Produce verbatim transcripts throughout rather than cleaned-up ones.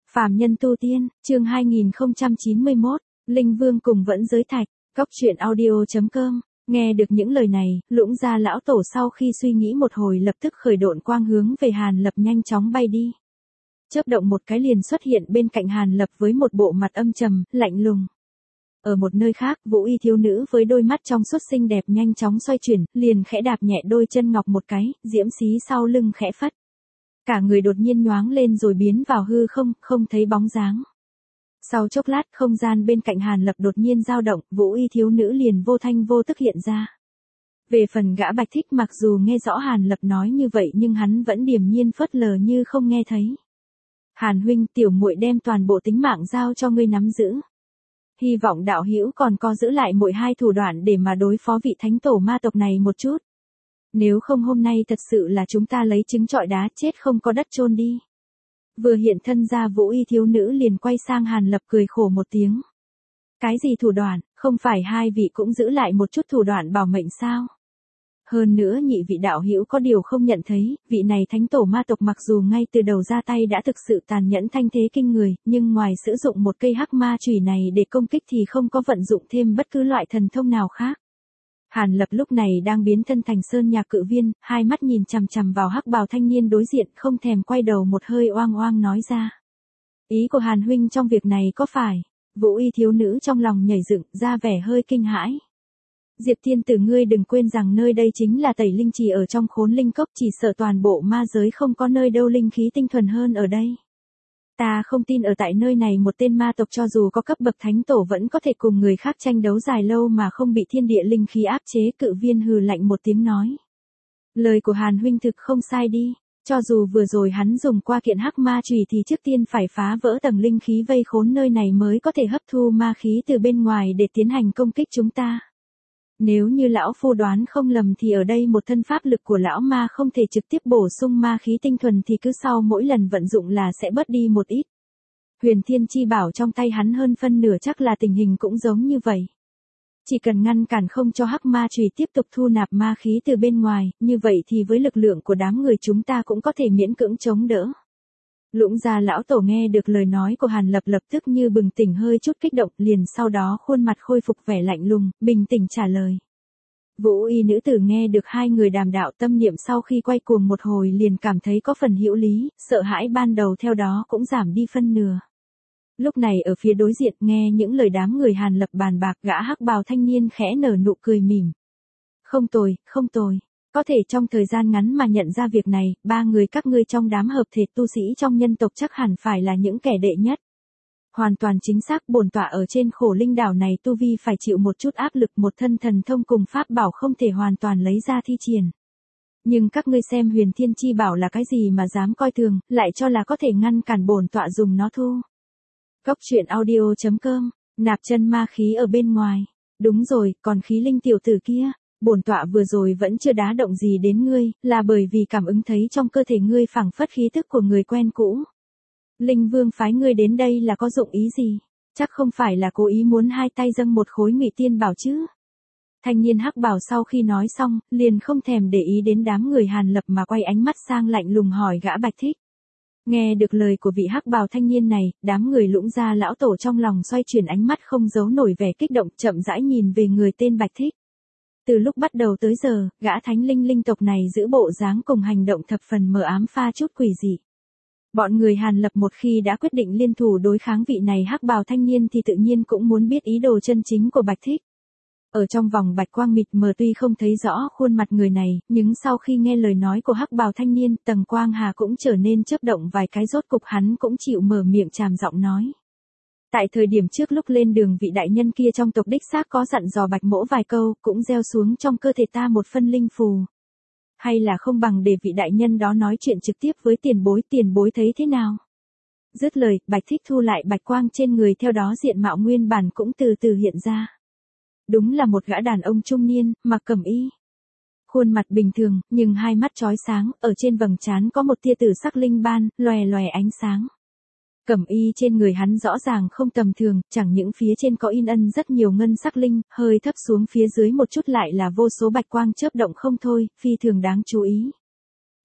Phàm nhân tu tiên, chương hai nghìn không trăm chín mươi mốt, Linh Vương cùng Vẫn Giới Thạch, Cóc truyện audio chấm com. Nghe được những lời này, Lũng Gia lão tổ sau khi suy nghĩ một hồi lập tức khởi độn quang hướng về Hàn Lập nhanh chóng bay đi. Chớp động một cái liền xuất hiện bên cạnh Hàn Lập với một bộ mặt âm trầm, lạnh lùng. Ở một nơi khác, Vũ Y thiếu nữ với đôi mắt trong suốt xinh đẹp nhanh chóng xoay chuyển, liền khẽ đạp nhẹ đôi chân ngọc một cái, diễm xí sau lưng khẽ phất. Cả người đột nhiên nhoáng lên rồi biến vào hư không, không thấy bóng dáng. Sau chốc lát, không gian bên cạnh Hàn Lập đột nhiên dao động, Vũ Y thiếu nữ liền vô thanh vô tức hiện ra. Về phần gã Bạch Thích, mặc dù nghe rõ Hàn Lập nói như vậy nhưng hắn vẫn điềm nhiên phớt lờ như không nghe thấy. Hàn huynh, tiểu muội đem toàn bộ tính mạng giao cho ngươi nắm giữ. Hy vọng đạo hữu còn có giữ lại mỗi hai thủ đoạn để mà đối phó vị thánh tổ ma tộc này một chút. Nếu không hôm nay thật sự là chúng ta lấy trứng trọi đá, chết không có đất chôn đi. Vừa hiện thân ra, Vũ Y thiếu nữ liền quay sang Hàn Lập cười khổ một tiếng. Cái gì thủ đoạn, không phải hai vị cũng giữ lại một chút thủ đoạn bảo mệnh sao? Hơn nữa nhị vị đạo hữu có điều không nhận thấy, vị này thánh tổ ma tộc mặc dù ngay từ đầu ra tay đã thực sự tàn nhẫn thanh thế kinh người, nhưng ngoài sử dụng một cây hắc ma chùy này để công kích thì không có vận dụng thêm bất cứ loại thần thông nào khác. Hàn Lập lúc này đang biến thân thành sơn nhạc cự viên, hai mắt nhìn chằm chằm vào hắc bào thanh niên đối diện, không thèm quay đầu một hơi oang oang nói ra. Ý của Hàn huynh trong việc này có phải? Vũ Y thiếu nữ trong lòng nhảy dựng ra vẻ hơi kinh hãi. Diệp Thiên Tử, ngươi đừng quên rằng nơi đây chính là tẩy linh trì ở trong Khốn Linh Cốc, chỉ sợ toàn bộ ma giới không có nơi đâu linh khí tinh thuần hơn ở đây. Ta không tin ở tại nơi này một tên ma tộc cho dù có cấp bậc thánh tổ vẫn có thể cùng người khác tranh đấu dài lâu mà không bị thiên địa linh khí áp chế. Cự viên hừ lạnh một tiếng nói. Lời của Hàn huynh thực không sai đi, cho dù vừa rồi hắn dùng qua kiện hắc ma chùy thì trước tiên phải phá vỡ tầng linh khí vây khốn nơi này mới có thể hấp thu ma khí từ bên ngoài để tiến hành công kích chúng ta. Nếu như lão phu đoán không lầm thì ở đây một thân pháp lực của lão ma không thể trực tiếp bổ sung ma khí tinh thuần thì cứ sau mỗi lần vận dụng là sẽ bớt đi một ít. Huyền Thiên Chi Bảo trong tay hắn hơn phân nửa chắc là tình hình cũng giống như vậy. Chỉ cần ngăn cản không cho hắc ma chùy tiếp tục thu nạp ma khí từ bên ngoài, như vậy thì với lực lượng của đám người chúng ta cũng có thể miễn cưỡng chống đỡ. Lũng Gia lão tổ nghe được lời nói của Hàn Lập lập tức như bừng tỉnh, hơi chút kích động, liền sau đó khuôn mặt khôi phục vẻ lạnh lùng, bình tĩnh trả lời. Vũ Y nữ tử nghe được hai người đàm đạo tâm niệm sau khi quay cuồng một hồi liền cảm thấy có phần hữu lý, sợ hãi ban đầu theo đó cũng giảm đi phân nửa. Lúc này ở phía đối diện nghe những lời đám người Hàn Lập bàn bạc, gã hắc bào thanh niên khẽ nở nụ cười mỉm. Không tồi, không tồi. Có thể trong thời gian ngắn mà nhận ra việc này, ba người các ngươi trong đám hợp thể tu sĩ trong nhân tộc chắc hẳn phải là những kẻ đệ nhất. Hoàn toàn chính xác, bổn tọa ở trên Khổ Linh đảo này tu vi phải chịu một chút áp lực, một thân thần thông cùng pháp bảo không thể hoàn toàn lấy ra thi triển. Nhưng các ngươi xem Huyền Thiên Chi Bảo là cái gì mà dám coi thường, lại cho là có thể ngăn cản bổn tọa dùng nó thu. Cóc truyện audio chấm com, nạp chân ma khí ở bên ngoài. Đúng rồi, còn khí linh tiểu tử kia. Bổn tọa vừa rồi vẫn chưa đá động gì đến ngươi, là bởi vì cảm ứng thấy trong cơ thể ngươi phảng phất khí tức của người quen cũ. Linh Vương phái ngươi đến đây là có dụng ý gì? Chắc không phải là cố ý muốn hai tay dâng một khối Ngụy Tiên Bảo chứ? Thanh niên hắc bảo sau khi nói xong, liền không thèm để ý đến đám người Hàn Lập mà quay ánh mắt sang lạnh lùng hỏi gã Bạch Thích. Nghe được lời của vị hắc bào thanh niên này, đám người Lũng Gia lão tổ trong lòng xoay chuyển, ánh mắt không giấu nổi vẻ kích động, chậm rãi nhìn về người tên Bạch Thích. Từ lúc bắt đầu tới giờ, gã thánh linh linh tộc này giữ bộ dáng cùng hành động thập phần mờ ám, pha chút quỷ dị. Bọn người Hàn Lập một khi đã quyết định liên thủ đối kháng vị này hắc bào thanh niên thì tự nhiên cũng muốn biết ý đồ chân chính của Bạch Thích. Ở trong vòng bạch quang mịt mờ tuy không thấy rõ khuôn mặt người này, nhưng sau khi nghe lời nói của hắc bào thanh niên, tầng quang hà cũng trở nên chớp động vài cái, rốt cục hắn cũng chịu mở miệng tràm giọng nói. Tại thời điểm trước lúc lên đường, vị đại nhân kia trong tộc đích xác có dặn dò Bạch mỗ vài câu, cũng gieo xuống trong cơ thể ta một phân linh phù. Hay là không bằng để vị đại nhân đó nói chuyện trực tiếp với tiền bối, tiền bối thấy thế nào? Dứt lời, Bạch Thích thu lại bạch quang trên người, theo đó diện mạo nguyên bản cũng từ từ hiện ra. Đúng là một gã đàn ông trung niên, mặc cẩm y. Khuôn mặt bình thường, nhưng hai mắt chói sáng, ở trên vầng trán có một tia tử sắc linh ban, lòe lòe ánh sáng. Cẩm y trên người hắn rõ ràng không tầm thường, chẳng những phía trên có in ân rất nhiều ngân sắc linh, hơi thấp xuống phía dưới một chút lại là vô số bạch quang chớp động không thôi, phi thường đáng chú ý.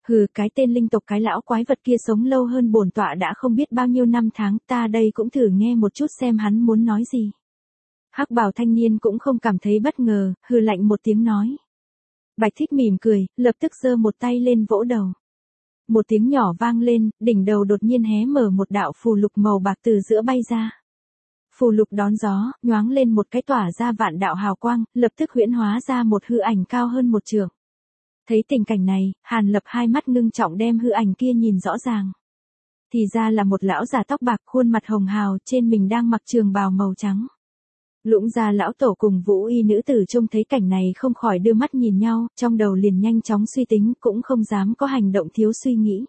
Hừ, cái tên linh tộc cái lão quái vật kia sống lâu hơn bổn tọa đã không biết bao nhiêu năm tháng, ta đây cũng thử nghe một chút xem hắn muốn nói gì. Hắc bào thanh niên cũng không cảm thấy bất ngờ, hừ lạnh một tiếng nói. Bạch Thích mỉm cười, lập tức giơ một tay lên vỗ đầu. Một tiếng nhỏ vang lên, đỉnh đầu đột nhiên hé mở một đạo phù lục màu bạc từ giữa bay ra. Phù lục đón gió, nhoáng lên một cái tỏa ra vạn đạo hào quang, lập tức huyễn hóa ra một hư ảnh cao hơn một trượng. Thấy tình cảnh này, Hàn Lập hai mắt ngưng trọng đem hư ảnh kia nhìn rõ ràng. Thì ra là một lão già tóc bạc, khuôn mặt hồng hào, trên mình đang mặc trường bào màu trắng. Lũng gia lão tổ cùng Vũ Y nữ tử trông thấy cảnh này không khỏi đưa mắt nhìn nhau, trong đầu liền nhanh chóng suy tính, cũng không dám có hành động thiếu suy nghĩ.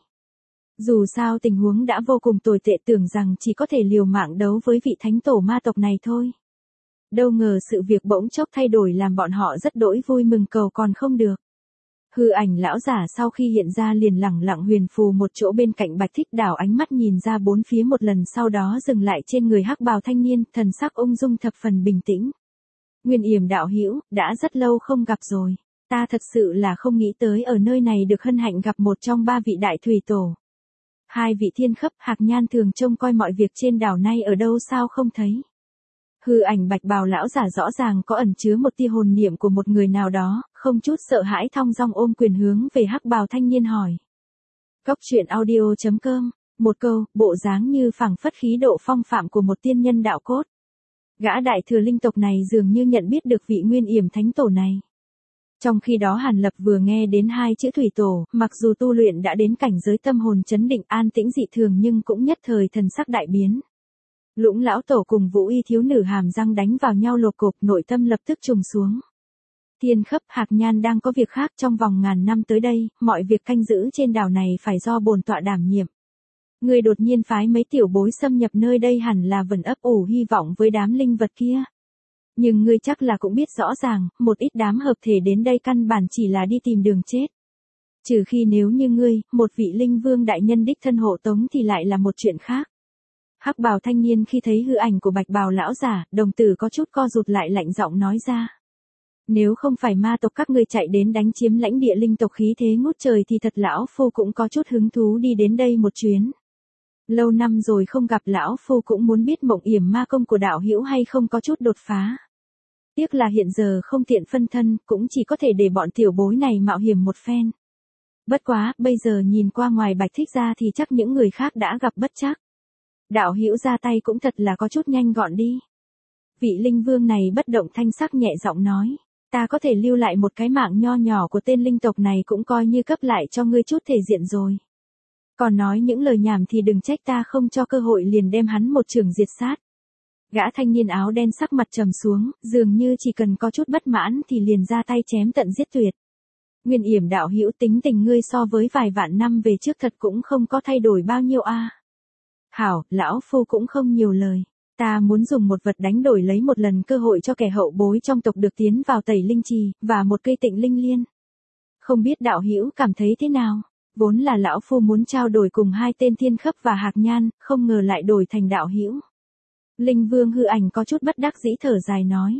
Dù sao tình huống đã vô cùng tồi tệ, tưởng rằng chỉ có thể liều mạng đấu với vị thánh tổ ma tộc này thôi. Đâu ngờ sự việc bỗng chốc thay đổi làm bọn họ rất đỗi vui mừng cầu còn không được. Hư ảnh lão giả sau khi hiện ra liền lẳng lặng huyền phù một chỗ bên cạnh Bạch Thích, đảo ánh mắt nhìn ra bốn phía một lần, sau đó dừng lại trên người hắc bào thanh niên, thần sắc ung dung thập phần bình tĩnh. Nguyên Yểm đạo hữu, đã rất lâu không gặp rồi. Ta thật sự là không nghĩ tới ở nơi này được hân hạnh gặp một trong ba vị đại thủy tổ. Hai vị thiên khấp Hạc Nhan thường trông coi mọi việc trên đảo nay ở đâu sao không thấy. Hư ảnh bạch bào lão giả rõ ràng có ẩn chứa một tia hồn niệm của một người nào đó, không chút sợ hãi thong dong ôm quyền hướng về hắc bào thanh niên hỏi. Cốc truyện audio chấm com, một câu, bộ dáng như phảng phất khí độ phong phạm của một tiên nhân đạo cốt. Gã đại thừa linh tộc này dường như nhận biết được vị Nguyên Yểm thánh tổ này. Trong khi đó Hàn Lập vừa nghe đến hai chữ thủy tổ, mặc dù tu luyện đã đến cảnh giới tâm hồn chấn định an tĩnh dị thường nhưng cũng nhất thời thần sắc đại biến. Lũng lão tổ cùng Vũ Y thiếu nữ hàm răng đánh vào nhau lột cộp, nội tâm lập tức trùng xuống. Thiên khấp Hạc Nhan đang có việc khác, trong vòng ngàn năm tới đây, mọi việc canh giữ trên đảo này phải do bổn tọa đảm nhiệm. Người đột nhiên phái mấy tiểu bối xâm nhập nơi đây hẳn là vẫn ấp ủ hy vọng với đám linh vật kia. Nhưng ngươi chắc là cũng biết rõ ràng, một ít đám hợp thể đến đây căn bản chỉ là đi tìm đường chết. Trừ khi nếu như ngươi, một vị linh vương đại nhân đích thân hộ tống thì lại là một chuyện khác. Hắc bào thanh niên khi thấy hư ảnh của bạch bào lão giả, đồng tử có chút co rụt lại, lạnh giọng nói ra. Nếu không phải ma tộc các ngươi chạy đến đánh chiếm lãnh địa linh tộc khí thế ngút trời thì thật lão phu cũng có chút hứng thú đi đến đây một chuyến. Lâu năm rồi không gặp, lão phu cũng muốn biết Mộng Yểm ma công của đạo hữu hay không có chút đột phá. Tiếc là hiện giờ không tiện phân thân, cũng chỉ có thể để bọn tiểu bối này mạo hiểm một phen. Bất quá, bây giờ nhìn qua ngoài Bạch Thích ra thì chắc những người khác đã gặp bất trắc. Đạo hữu ra tay cũng thật là có chút nhanh gọn đi. Vị linh vương này bất động thanh sắc nhẹ giọng nói, ta có thể lưu lại một cái mạng nho nhỏ của tên linh tộc này cũng coi như cấp lại cho ngươi chút thể diện rồi. Còn nói những lời nhảm thì đừng trách ta không cho cơ hội liền đem hắn một trường diệt sát. Gã thanh niên áo đen sắc mặt trầm xuống, dường như chỉ cần có chút bất mãn thì liền ra tay chém tận giết tuyệt. Nguyên Yểm đạo hữu, tính tình ngươi so với vài vạn năm về trước thật cũng không có thay đổi bao nhiêu a. À. Hảo, lão phu cũng không nhiều lời. Ta muốn dùng một vật đánh đổi lấy một lần cơ hội cho kẻ hậu bối trong tộc được tiến vào Tẩy Linh Trì, và một cây Tịnh Linh Liên. Không biết đạo hữu cảm thấy thế nào? Vốn là lão phu muốn trao đổi cùng hai tên Thiên Khấp và Hạc Nhan, không ngờ lại đổi thành đạo hữu. Linh Vương hư ảnh có chút bất đắc dĩ thở dài nói.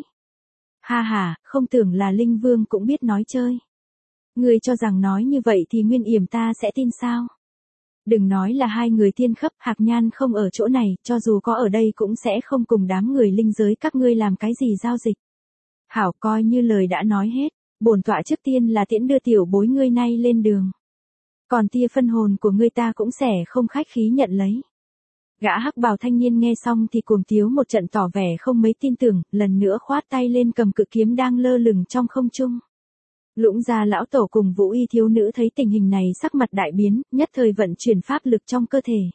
Ha ha, không tưởng là Linh Vương cũng biết nói chơi. Ngươi cho rằng nói như vậy thì Nguyên Yểm ta sẽ tin sao? Đừng nói là hai người Thiên Khấp Hạc Nhan không ở chỗ này, cho dù có ở đây cũng sẽ không cùng đám người linh giới các ngươi làm cái gì giao dịch. Hảo, coi như lời đã nói hết, bổn tọa trước tiên là tiễn đưa tiểu bối ngươi nay lên đường. Còn tia phân hồn của ngươi ta cũng sẽ không khách khí nhận lấy. Gã hắc bào thanh niên nghe xong thì cuồng tiếu một trận, tỏ vẻ không mấy tin tưởng, lần nữa khoát tay lên cầm cự kiếm đang lơ lửng trong không trung. Lũng gia lão tổ cùng Vũ Y thiếu nữ thấy tình hình này sắc mặt đại biến, nhất thời vận chuyển pháp lực trong cơ thể.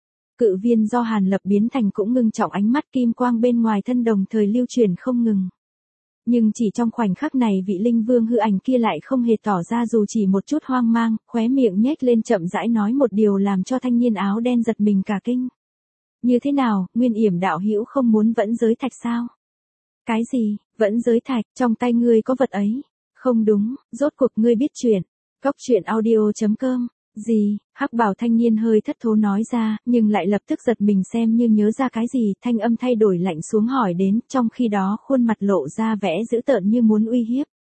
Cự viên do Hàn Lập biến thành cũng ngưng trọng, ánh mắt kim quang bên ngoài thân đồng thời lưu chuyển không ngừng. Nhưng chỉ trong khoảnh khắc này vị linh vương hư ảnh kia lại không hề tỏ ra dù chỉ một chút hoang mang, khóe miệng nhếch lên chậm rãi nói một điều làm cho thanh niên áo đen giật mình cả kinh. Như thế nào, Nguyên Yểm đạo hữu không muốn vẫn giới thạch sao? Cái gì, vẫn giới thạch, trong tay ngươi có vật ấy? Không đúng, rốt cuộc ngươi biết chuyện. Cốc truyện audio chấm com. Gì, hắc bào thanh niên hơi thất thố nói ra, nhưng lại lập tức giật mình xem như nhớ ra cái gì, thanh âm thay đổi lạnh xuống hỏi đến, trong khi đó khuôn mặt lộ ra vẻ dữ tợn như muốn uy hiếp.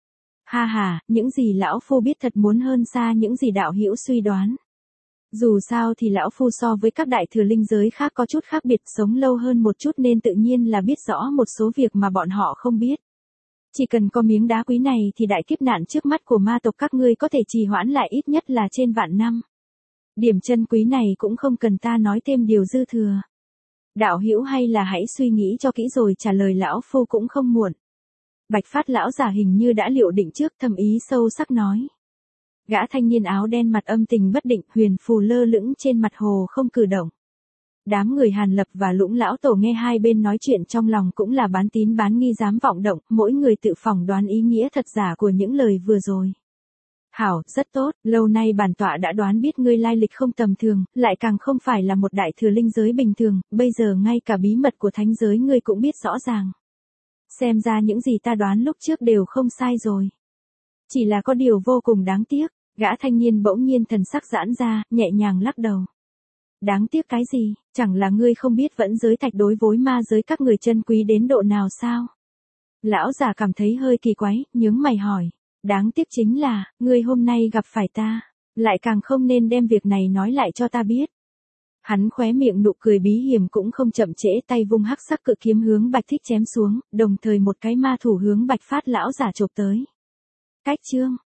Ha ha, những gì lão phu biết thật muốn hơn xa những gì đạo hữu suy đoán. Dù sao thì lão phu so với các đại thừa linh giới khác có chút khác biệt, sống lâu hơn một chút nên tự nhiên là biết rõ một số việc mà bọn họ không biết. Chỉ cần có miếng đá quý này thì đại kiếp nạn trước mắt của ma tộc các ngươi có thể trì hoãn lại ít nhất là trên vạn năm. Điểm chân quý này cũng không cần ta nói thêm điều dư thừa. Đạo hữu hay là hãy suy nghĩ cho kỹ rồi trả lời lão phu cũng không muộn. Bạch Phát lão giả hình như đã liệu định trước, thầm ý sâu sắc nói. Gã thanh niên áo đen mặt âm tình bất định, huyền phù lơ lửng trên mặt hồ không cử động. Đám người Hàn Lập và Lũng lão tổ nghe hai bên nói chuyện trong lòng cũng là bán tín bán nghi dám vọng động, mỗi người tự phỏng đoán ý nghĩa thật giả của những lời vừa rồi. Hảo, rất tốt, lâu nay bản tọa đã đoán biết ngươi lai lịch không tầm thường, lại càng không phải là một đại thừa linh giới bình thường, bây giờ ngay cả bí mật của thánh giới ngươi cũng biết rõ ràng. Xem ra những gì ta đoán lúc trước đều không sai rồi. Chỉ là có điều vô cùng đáng tiếc, gã thanh niên bỗng nhiên thần sắc giãn ra, nhẹ nhàng lắc đầu. Đáng tiếc cái gì, chẳng là ngươi không biết vẫn giới thạch đối với ma giới các người chân quý đến độ nào sao? Lão già cảm thấy hơi kỳ quái, nhướng mày hỏi. Đáng tiếc chính là, ngươi hôm nay gặp phải ta, lại càng không nên đem việc này nói lại cho ta biết. Hắn khóe miệng nụ cười bí hiểm cũng không chậm trễ, tay vung hắc sắc cự kiếm hướng Bạch Thích chém xuống, đồng thời một cái ma thủ hướng Bạch Phát lão giả chộp tới. Cách chương